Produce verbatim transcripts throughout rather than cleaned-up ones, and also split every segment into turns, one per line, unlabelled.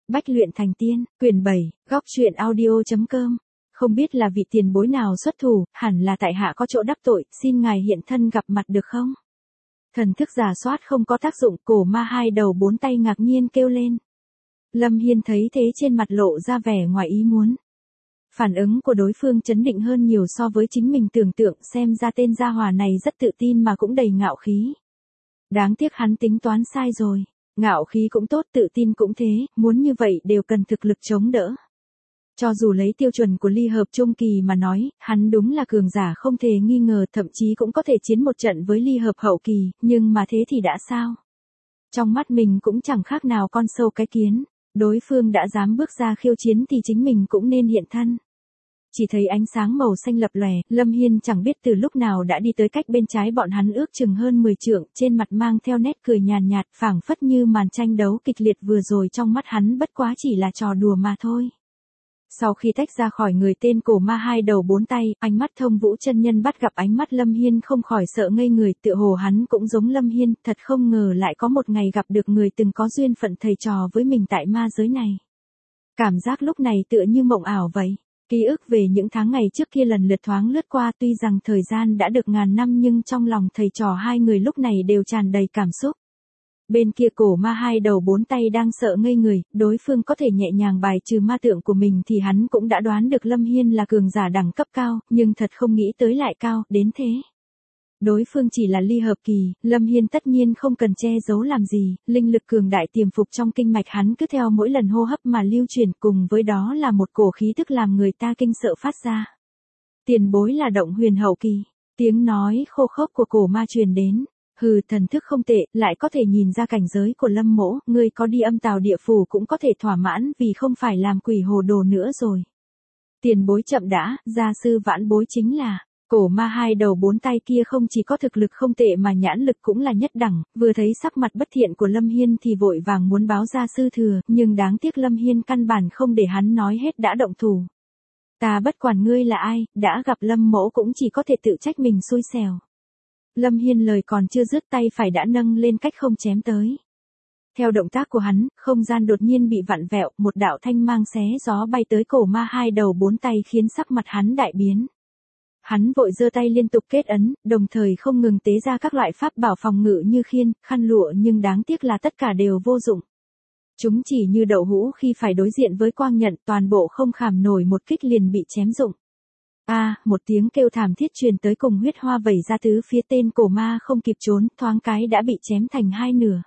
Bách luyện thành tiên, quyển bảy, góc truyện audio chấm com. Không biết là vị tiền bối nào xuất thủ, hẳn là tại hạ có chỗ đắc tội, xin ngài hiện thân gặp mặt được không? Thần thức giả soát không có tác dụng, cổ ma hai đầu bốn tay ngạc nhiên kêu lên. Lâm Hiên thấy thế trên mặt lộ ra vẻ ngoài ý muốn. Phản ứng của đối phương chấn định hơn nhiều so với chính mình tưởng tượng, xem ra tên gia hỏa này rất tự tin mà cũng đầy ngạo khí. Đáng tiếc hắn tính toán sai rồi. Ngạo khí cũng tốt, tự tin cũng thế, muốn như vậy đều cần thực lực chống đỡ. Cho dù lấy tiêu chuẩn của ly hợp trung kỳ mà nói, hắn đúng là cường giả không thể nghi ngờ, thậm chí cũng có thể chiến một trận với ly hợp hậu kỳ, nhưng mà thế thì đã sao? Trong mắt mình cũng chẳng khác nào con sâu cái kiến, đối phương đã dám bước ra khiêu chiến thì chính mình cũng nên hiện thân. Chỉ thấy ánh sáng màu xanh lập lòe, Lâm Hiên chẳng biết từ lúc nào đã đi tới cách bên trái bọn hắn ước chừng hơn mười trượng, trên mặt mang theo nét cười nhàn nhạt, phảng phất như màn tranh đấu kịch liệt vừa rồi trong mắt hắn bất quá chỉ là trò đùa mà thôi. Sau khi tách ra khỏi người tên cổ ma hai đầu bốn tay, ánh mắt Thông Vũ chân nhân bắt gặp ánh mắt Lâm Hiên không khỏi sợ ngây người, tựa hồ hắn cũng giống Lâm Hiên, thật không ngờ lại có một ngày gặp được người từng có duyên phận thầy trò với mình tại ma giới này. Cảm giác lúc này tựa như mộng ảo vậy. Ký ức về những tháng ngày trước kia lần lượt thoáng lướt qua, tuy rằng thời gian đã được ngàn năm nhưng trong lòng thầy trò hai người lúc này đều tràn đầy cảm xúc. Bên kia cổ ma hai đầu bốn tay đang sợ ngây người, đối phương có thể nhẹ nhàng bài trừ ma tượng của mình thì hắn cũng đã đoán được Lâm Hiên là cường giả đẳng cấp cao, nhưng thật không nghĩ tới lại cao đến thế. Đối phương chỉ là ly hợp kỳ, Lâm Hiên tất nhiên không cần che giấu làm gì, linh lực cường đại tiềm phục trong kinh mạch hắn cứ theo mỗi lần hô hấp mà lưu truyền, cùng với đó là một cổ khí tức làm người ta kinh sợ phát ra. Tiền bối là động huyền hậu kỳ, tiếng nói khô khốc của cổ ma truyền đến. Hừ, thần thức không tệ, lại có thể nhìn ra cảnh giới của Lâm mỗ, ngươi có đi âm tào địa phủ cũng có thể thỏa mãn vì không phải làm quỷ hồ đồ nữa rồi. Tiền bối chậm đã, gia sư vãn bối chính là... Cổ ma hai đầu bốn tay kia không chỉ có thực lực không tệ mà nhãn lực cũng là nhất đẳng, vừa thấy sắc mặt bất thiện của Lâm Hiên thì vội vàng muốn báo ra sư thừa, nhưng đáng tiếc Lâm Hiên căn bản không để hắn nói hết đã động thủ. Ta bất quản ngươi là ai, đã gặp Lâm mỗ cũng chỉ có thể tự trách mình xui xẻo. Lâm Hiên lời còn chưa dứt tay phải đã nâng lên cách không chém tới. Theo động tác của hắn, không gian đột nhiên bị vặn vẹo, một đạo thanh mang xé gió bay tới cổ ma hai đầu bốn tay khiến sắc mặt hắn đại biến. Hắn vội giơ tay liên tục kết ấn, đồng thời không ngừng tế ra các loại pháp bảo phòng ngự như khiên, khăn lụa, nhưng đáng tiếc là tất cả đều vô dụng. Chúng chỉ như đậu hũ khi phải đối diện với quang nhận, toàn bộ không khảm nổi một kích liền bị chém rụng. A, à, một tiếng kêu thảm thiết truyền tới, cùng huyết hoa vẩy ra tứ phía, tên cổ ma không kịp trốn, thoáng cái đã bị chém thành hai nửa.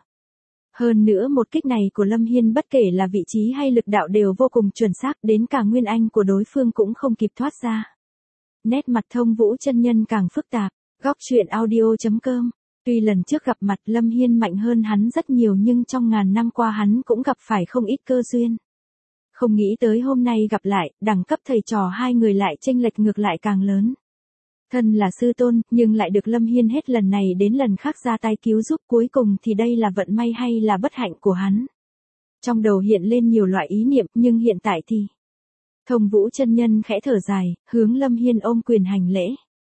Hơn nữa một kích này của Lâm Hiên bất kể là vị trí hay lực đạo đều vô cùng chuẩn xác, đến cả nguyên anh của đối phương cũng không kịp thoát ra. Nét mặt Thông Vũ chân nhân càng phức tạp, góc truyện audio chấm com. Tuy lần trước gặp mặt Lâm Hiên mạnh hơn hắn rất nhiều nhưng trong ngàn năm qua hắn cũng gặp phải không ít cơ duyên. Không nghĩ tới hôm nay gặp lại, đẳng cấp thầy trò hai người lại chênh lệch ngược lại càng lớn. Thân là sư tôn, nhưng lại được Lâm Hiên hết lần này đến lần khác ra tay cứu giúp, cuối cùng thì đây là vận may hay là bất hạnh của hắn. Trong đầu hiện lên nhiều loại ý niệm, nhưng hiện tại thì... Thông Vũ chân nhân khẽ thở dài, hướng Lâm Hiên ôm quyền hành lễ.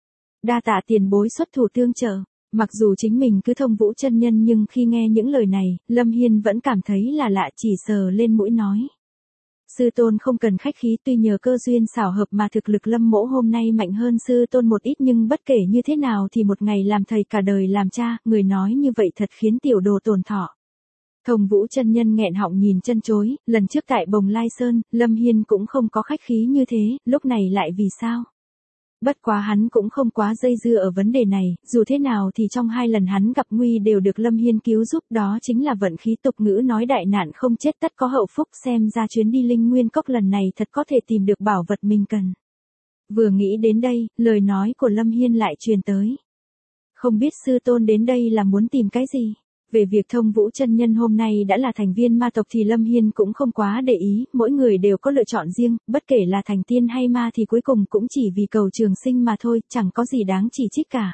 Đa tạ tiền bối xuất thủ tương trợ. Mặc dù chính mình cứ Thông Vũ chân nhân nhưng khi nghe những lời này, Lâm Hiên vẫn cảm thấy là lạ, chỉ sờ lên mũi nói. Sư tôn không cần khách khí, tuy nhờ cơ duyên xảo hợp mà thực lực Lâm mỗ hôm nay mạnh hơn sư tôn một ít, nhưng bất kể như thế nào thì một ngày làm thầy cả đời làm cha, người nói như vậy thật khiến tiểu đồ tổn thọ. Thông Vũ chân nhân nghẹn họng nhìn chân chối, lần trước tại Bồng Lai Sơn, Lâm Hiên cũng không có khách khí như thế, lúc này lại vì sao? Bất quá hắn cũng không quá dây dưa ở vấn đề này, dù thế nào thì trong hai lần hắn gặp nguy đều được Lâm Hiên cứu giúp, đó chính là vận khí, tục ngữ nói đại nạn không chết tất có hậu phúc, xem ra chuyến đi Linh Nguyên Cốc lần này thật có thể tìm được bảo vật mình cần. Vừa nghĩ đến đây, lời nói của Lâm Hiên lại truyền tới. Không biết sư tôn đến đây là muốn tìm cái gì? Về việc Thông Vũ chân nhân hôm nay đã là thành viên ma tộc thì Lâm Hiên cũng không quá để ý, mỗi người đều có lựa chọn riêng, bất kể là thành tiên hay ma thì cuối cùng cũng chỉ vì cầu trường sinh mà thôi, chẳng có gì đáng chỉ trích cả.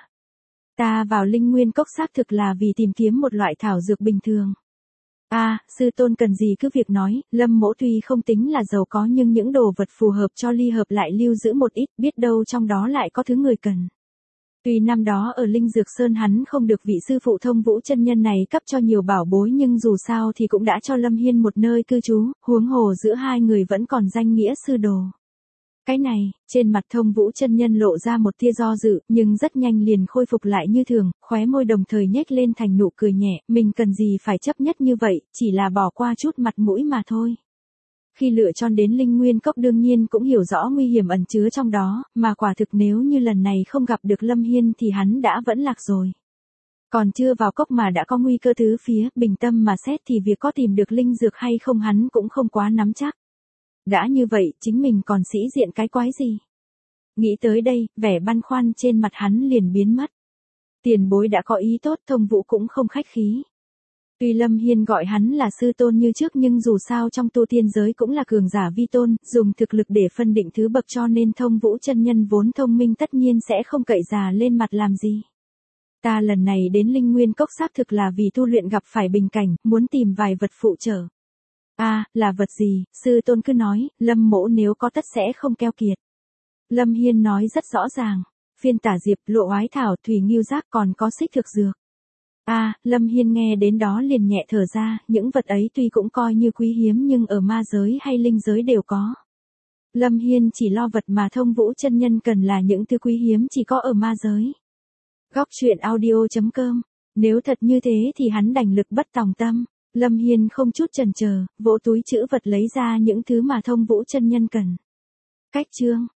Ta vào Linh Nguyên Cốc xác thực là vì tìm kiếm một loại thảo dược bình thường. A, à, sư tôn cần gì cứ việc nói, Lâm mỗ tuy không tính là giàu có nhưng những đồ vật phù hợp cho ly hợp lại lưu giữ một ít, biết đâu trong đó lại có thứ người cần. Tuy năm đó ở Linh Dược Sơn hắn không được vị sư phụ Thông Vũ chân nhân này cấp cho nhiều bảo bối nhưng dù sao thì cũng đã cho Lâm Hiên một nơi cư trú, huống hồ giữa hai người vẫn còn danh nghĩa sư đồ. Cái này, trên mặt Thông Vũ chân nhân lộ ra một tia do dự, nhưng rất nhanh liền khôi phục lại như thường, khóe môi đồng thời nhếch lên thành nụ cười nhẹ, mình cần gì phải chấp nhất như vậy, chỉ là bỏ qua chút mặt mũi mà thôi. Khi lựa chọn đến Linh Nguyên Cốc đương nhiên cũng hiểu rõ nguy hiểm ẩn chứa trong đó, mà quả thực nếu như lần này không gặp được Lâm Hiên thì hắn đã vẫn lạc rồi. Còn chưa vào cốc mà đã có nguy cơ tứ phía, bình tâm mà xét thì việc có tìm được linh dược hay không hắn cũng không quá nắm chắc. Đã như vậy, chính mình còn sĩ diện cái quái gì? Nghĩ tới đây, vẻ băn khoăn trên mặt hắn liền biến mất. Tiền bối đã có ý tốt, Thông Vũ cũng không khách khí. Tuy Lâm Hiên gọi hắn là sư tôn như trước nhưng dù sao trong tu tiên giới cũng là cường giả vi tôn, dùng thực lực để phân định thứ bậc cho nên Thông Vũ chân nhân vốn thông minh tất nhiên sẽ không cậy già lên mặt làm gì. Ta lần này đến Linh Nguyên Cốc xác thực là vì tu luyện gặp phải bình cảnh, muốn tìm vài vật phụ trợ. A, à, là vật gì, sư tôn cứ nói, Lâm mỗ nếu có tất sẽ không keo kiệt. Lâm Hiên nói rất rõ ràng, phiên tả diệp, lộ oái thảo, thủy nghiêu giác còn có xích thực dược. A, à, Lâm Hiên nghe đến đó liền nhẹ thở ra, những vật ấy tuy cũng coi như quý hiếm nhưng ở ma giới hay linh giới đều có. Lâm Hiên chỉ lo vật mà Thông Vũ chân nhân cần là những thứ quý hiếm chỉ có ở ma giới. Góc truyện audio chấm com. Nếu thật như thế thì hắn đành lực bất tòng tâm. Lâm Hiên không chút chần chờ, vỗ túi trữ vật lấy ra những thứ mà Thông Vũ chân nhân cần. Cách chương